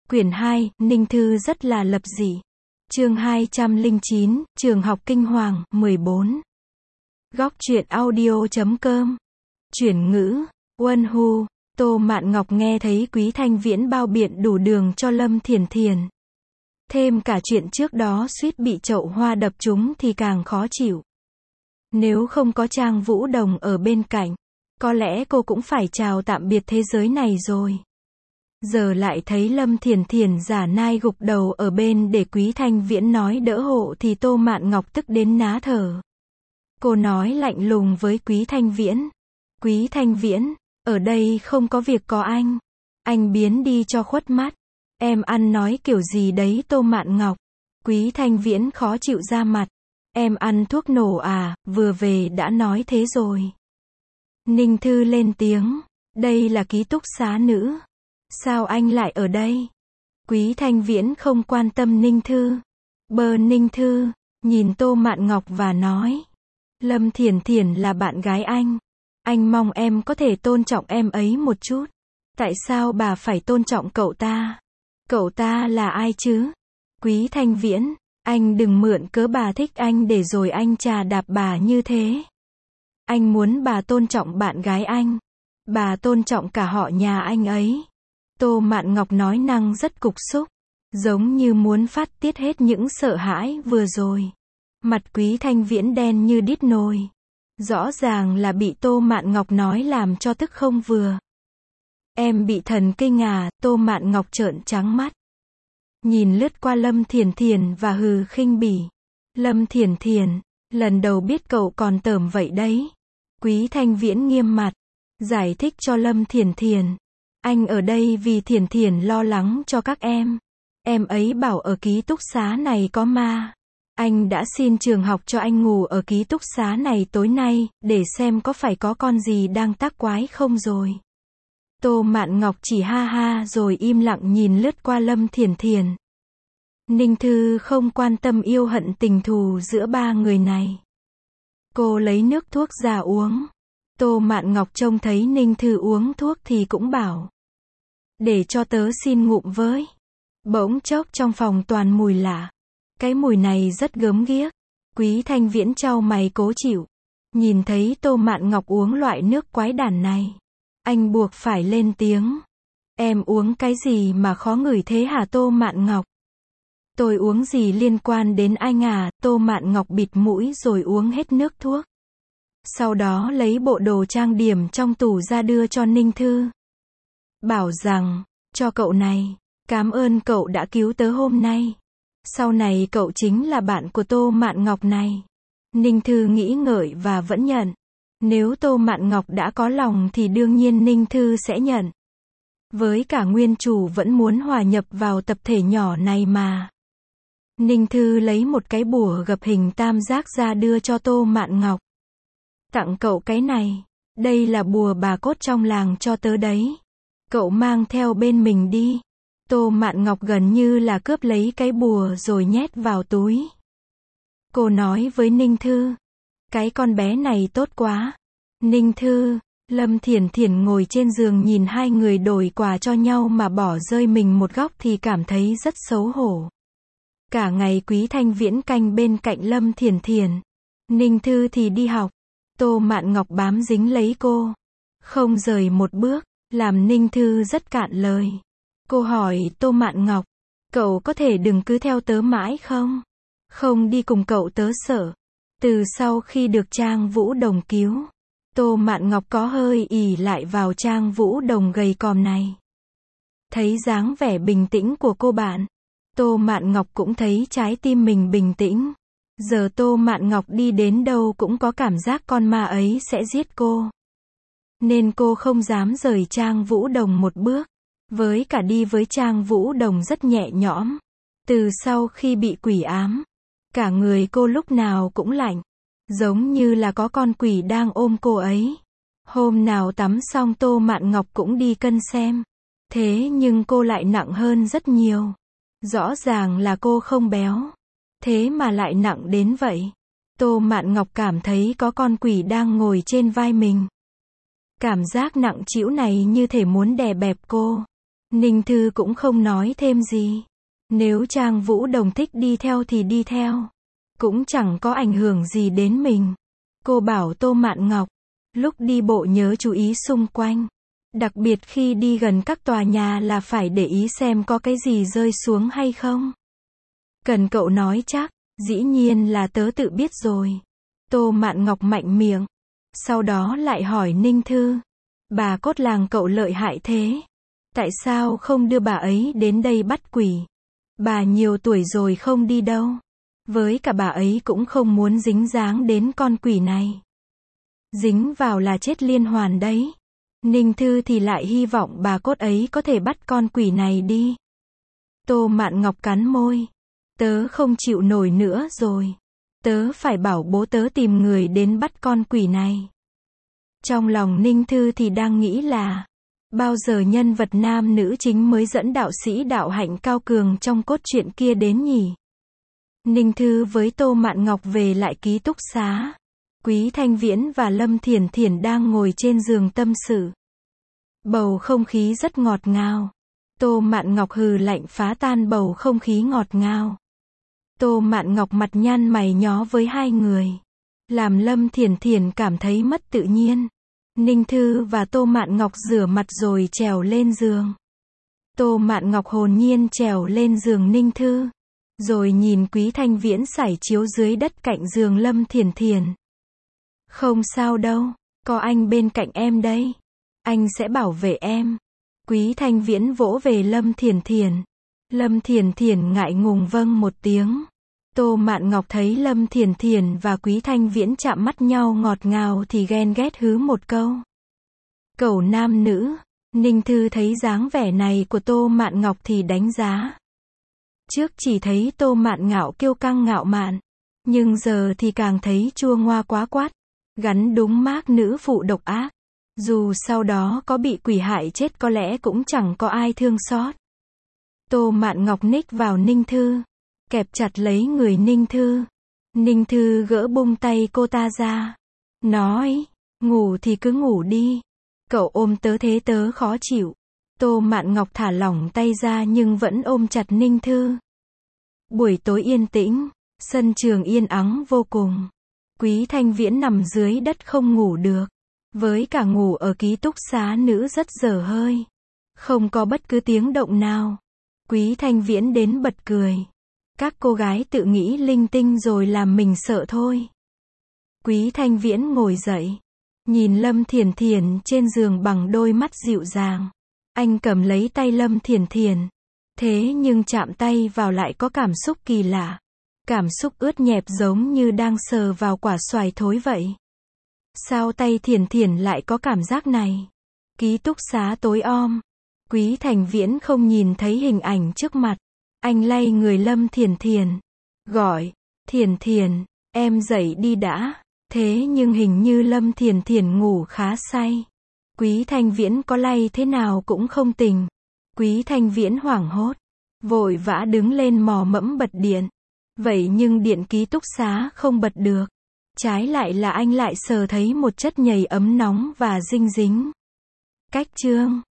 Quyển 2, Ninh Thư rất là lập dị. Chương 209, Trường học kinh hoàng, 14. Góc truyện audio.com. Chuyển ngữ, Quân Hu, Tô Mạn Ngọc nghe thấy Quý Thanh Viễn bao biện đủ đường cho Lâm Thiền Thiền. Thêm cả chuyện trước đó suýt bị chậu hoa đập trúng thì càng khó chịu. Nếu không có Trang Vũ Đồng ở bên cạnh, có lẽ cô cũng phải chào tạm biệt thế giới này rồi. Giờ lại thấy Lâm Thiền Thiền giả nai gục đầu ở bên để Quý Thanh Viễn nói đỡ hộ thì Tô Mạn Ngọc tức đến ná thở. Cô nói lạnh lùng với Quý Thanh Viễn. Quý Thanh Viễn, ở đây không có việc có anh. Anh biến đi cho khuất mắt. Em ăn nói kiểu gì đấy Tô Mạn Ngọc. Quý Thanh Viễn khó chịu ra mặt. Em ăn thuốc nổ à, vừa về đã nói thế rồi. Ninh Thư lên tiếng. Đây là ký túc xá nữ. Sao anh lại ở đây? Quý Thanh Viễn không quan tâm Ninh Thư. Ninh Thư, nhìn Tô Mạn Ngọc và nói. Lâm Thiền Thiền là bạn gái anh. Anh mong em có thể tôn trọng em ấy một chút. Tại sao bà phải tôn trọng cậu ta? Cậu ta là ai chứ? Quý Thanh Viễn, anh đừng mượn cớ bà thích anh để rồi anh chà đạp bà như thế. Anh muốn bà tôn trọng bạn gái anh. Bà tôn trọng cả họ nhà anh ấy. Tô Mạn Ngọc nói năng rất cục xúc, giống như muốn phát tiết hết những sợ hãi vừa rồi. Mặt Quý Thanh Viễn đen như đít nồi. Rõ ràng là bị Tô Mạn Ngọc nói làm cho tức không vừa. Em bị thần kinh à? Tô Mạn Ngọc trợn trắng mắt. Nhìn lướt qua Lâm Thiền Thiền và hừ khinh bỉ. Lâm Thiền Thiền, lần đầu biết cậu còn tởm vậy đấy. Quý Thanh Viễn nghiêm mặt, giải thích cho Lâm Thiền Thiền. Anh ở đây vì Thiền Thiền lo lắng cho các em. Em ấy bảo ở ký túc xá này có ma. Anh đã xin trường học cho anh ngủ ở ký túc xá này tối nay, để xem có phải có con gì đang tác quái không rồi. Tô Mạn Ngọc chỉ ha ha rồi im lặng nhìn lướt qua Lâm Thiền Thiền. Ninh Thư không quan tâm yêu hận tình thù giữa ba người này. Cô lấy nước thuốc ra uống. Tô Mạn Ngọc trông thấy Ninh Thư uống thuốc thì cũng bảo. Để cho tớ xin ngụm với. Bỗng chốc trong phòng toàn mùi lạ. Cái mùi này rất gớm ghiếc. Quý Thanh Viễn chau mày cố chịu. Nhìn thấy Tô Mạn Ngọc uống loại nước quái đản này. Anh buộc phải lên tiếng. Em uống cái gì mà khó ngửi thế hả Tô Mạn Ngọc? Tôi uống gì liên quan đến anh à? Tô Mạn Ngọc bịt mũi rồi uống hết nước thuốc. Sau đó lấy bộ đồ trang điểm trong tủ ra đưa cho Ninh Thư. Bảo rằng, cho cậu này, cảm ơn cậu đã cứu tớ hôm nay. Sau này cậu chính là bạn của Tô Mạn Ngọc này. Ninh Thư nghĩ ngợi và vẫn nhận. Nếu Tô Mạn Ngọc đã có lòng thì đương nhiên Ninh Thư sẽ nhận. Với cả nguyên chủ vẫn muốn hòa nhập vào tập thể nhỏ này mà. Ninh Thư lấy một cái bùa gập hình tam giác ra đưa cho Tô Mạn Ngọc. Tặng cậu cái này. Đây là bùa bà cốt trong làng cho tớ đấy. Cậu mang theo bên mình đi. Tô Mạn Ngọc gần như là cướp lấy cái bùa rồi nhét vào túi. Cô nói với Ninh Thư. Cái con bé này tốt quá. Ninh Thư, Lâm Thiền Thiền ngồi trên giường nhìn hai người đổi quà cho nhau mà bỏ rơi mình một góc thì cảm thấy rất xấu hổ. Cả ngày Quý Thanh Viễn canh bên cạnh Lâm Thiền Thiền. Ninh Thư thì đi học. Tô Mạn Ngọc bám dính lấy cô. Không rời một bước, làm Ninh Thư rất cạn lời. Cô hỏi Tô Mạn Ngọc. Cậu có thể đừng cứ theo tớ mãi không? Không đi cùng cậu tớ sợ. Từ sau khi được Trang Vũ Đồng cứu, Tô Mạn Ngọc có hơi ỷ lại vào Trang Vũ Đồng gầy còm này. Thấy dáng vẻ bình tĩnh của cô bạn, Tô Mạn Ngọc cũng thấy trái tim mình bình tĩnh. Giờ Tô Mạn Ngọc đi đến đâu cũng có cảm giác con ma ấy sẽ giết cô. Nên cô không dám rời Trang Vũ Đồng một bước. Với cả đi với Trang Vũ Đồng rất nhẹ nhõm. Từ sau khi bị quỷ ám, cả người cô lúc nào cũng lạnh. Giống như là có con quỷ đang ôm cô ấy. Hôm nào tắm xong Tô Mạn Ngọc cũng đi cân xem. Thế nhưng cô lại nặng hơn rất nhiều. Rõ ràng là cô không béo. Thế mà lại nặng đến vậy. Tô Mạn Ngọc cảm thấy có con quỷ đang ngồi trên vai mình. Cảm giác nặng trĩu này như thể muốn đè bẹp cô. Ninh Thư cũng không nói thêm gì. Nếu Trang Vũ Đồng thích đi theo thì đi theo. Cũng chẳng có ảnh hưởng gì đến mình. Cô bảo Tô Mạn Ngọc, lúc đi bộ nhớ chú ý xung quanh. Đặc biệt khi đi gần các tòa nhà là phải để ý xem có cái gì rơi xuống hay không. Cần cậu nói chắc, dĩ nhiên là tớ tự biết rồi. Tô Mạn Ngọc mạnh miệng. Sau đó lại hỏi Ninh Thư. Bà cốt làng cậu lợi hại thế. Tại sao không đưa bà ấy đến đây bắt quỷ? Bà nhiều tuổi rồi không đi đâu. Với cả bà ấy cũng không muốn dính dáng đến con quỷ này. Dính vào là chết liên hoàn đấy. Ninh Thư thì lại hy vọng bà cốt ấy có thể bắt con quỷ này đi. Tô Mạn Ngọc cắn môi. Tớ không chịu nổi nữa rồi. Tớ phải bảo bố tớ tìm người đến bắt con quỷ này. Trong lòng Ninh Thư thì đang nghĩ là, bao giờ nhân vật nam nữ chính mới dẫn đạo sĩ đạo hạnh cao cường trong cốt truyện kia đến nhỉ? Ninh Thư với Tô Mạn Ngọc về lại ký túc xá. Quý Thanh Viễn và Lâm Thiển Thiển đang ngồi trên giường tâm sự. Bầu không khí rất ngọt ngào. Tô Mạn Ngọc hừ lạnh phá tan bầu không khí ngọt ngào. Tô Mạn Ngọc mặt nhăn mày nhó với hai người, làm Lâm Thiển Thiển cảm thấy mất tự nhiên. Ninh Thư và Tô Mạn Ngọc rửa mặt rồi trèo lên giường. Tô Mạn Ngọc hồn nhiên trèo lên giường Ninh Thư, rồi nhìn Quý Thanh Viễn sải chiếu dưới đất cạnh giường Lâm Thiển Thiển. Không sao đâu, có anh bên cạnh em đây. Anh sẽ bảo vệ em. Quý Thanh Viễn vỗ về Lâm Thiển Thiển. Lâm Thiển Thiển ngại ngùng vâng một tiếng. Tô Mạn Ngọc thấy Lâm Thiển Thiển và Quý Thanh Viễn chạm mắt nhau ngọt ngào thì ghen ghét hứ một câu. Cẩu nam nữ. Ninh Thư thấy dáng vẻ này của Tô Mạn Ngọc thì đánh giá. Trước chỉ thấy Tô Mạn ngạo kiêu căng ngạo mạn, nhưng giờ thì càng thấy chua ngoa quá quát, gắn đúng mác nữ phụ độc ác. Dù sau đó có bị quỷ hại chết có lẽ cũng chẳng có ai thương xót. Tô Mạn Ngọc ních vào Ninh Thư, kẹp chặt lấy người Ninh Thư. Ninh Thư gỡ bung tay cô ta ra, nói, ngủ thì cứ ngủ đi. Cậu ôm tớ thế tớ khó chịu. Tô Mạn Ngọc thả lỏng tay ra nhưng vẫn ôm chặt Ninh Thư. Buổi tối yên tĩnh, sân trường yên ắng vô cùng. Quý Thanh Viễn nằm dưới đất không ngủ được. Với cả ngủ ở ký túc xá nữ rất dở hơi. Không có bất cứ tiếng động nào. Quý Thanh Viễn đến bật cười. Các cô gái tự nghĩ linh tinh rồi làm mình sợ thôi. Quý Thanh Viễn ngồi dậy, nhìn Lâm Thiển Thiển trên giường bằng đôi mắt dịu dàng. Anh cầm lấy tay Lâm Thiển Thiển. Thế nhưng chạm tay vào lại có cảm xúc kỳ lạ. Cảm xúc ướt nhẹp giống như đang sờ vào quả xoài thối vậy. Sao tay Thiển Thiển lại có cảm giác này? Ký túc xá tối om. Quý Thanh Viễn không nhìn thấy hình ảnh trước mặt. Anh lay người Lâm Thiển Thiển. Gọi, Thiển Thiển, em dậy đi đã. Thế nhưng hình như Lâm Thiển Thiển ngủ khá say. Quý Thanh Viễn có lay thế nào cũng không tỉnh. Quý Thanh Viễn hoảng hốt, vội vã đứng lên mò mẫm bật điện. Vậy nhưng điện ký túc xá không bật được. Trái lại là anh lại sờ thấy một chất nhầy ấm nóng và dinh dính. Cách chương